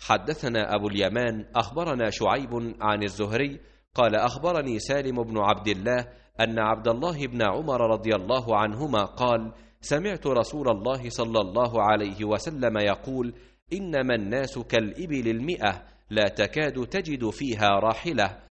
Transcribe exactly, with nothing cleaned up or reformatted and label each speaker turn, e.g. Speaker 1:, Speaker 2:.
Speaker 1: حدثنا أبو اليمان أخبرنا شعيب عن الزهري قال أخبرني سالم بن عبد الله أن عبد الله بن عمر رضي الله عنهما قال سمعت رسول الله صلى الله عليه وسلم يقول إنما الناس كالإبل المئة لا تكاد تجد فيها راحلة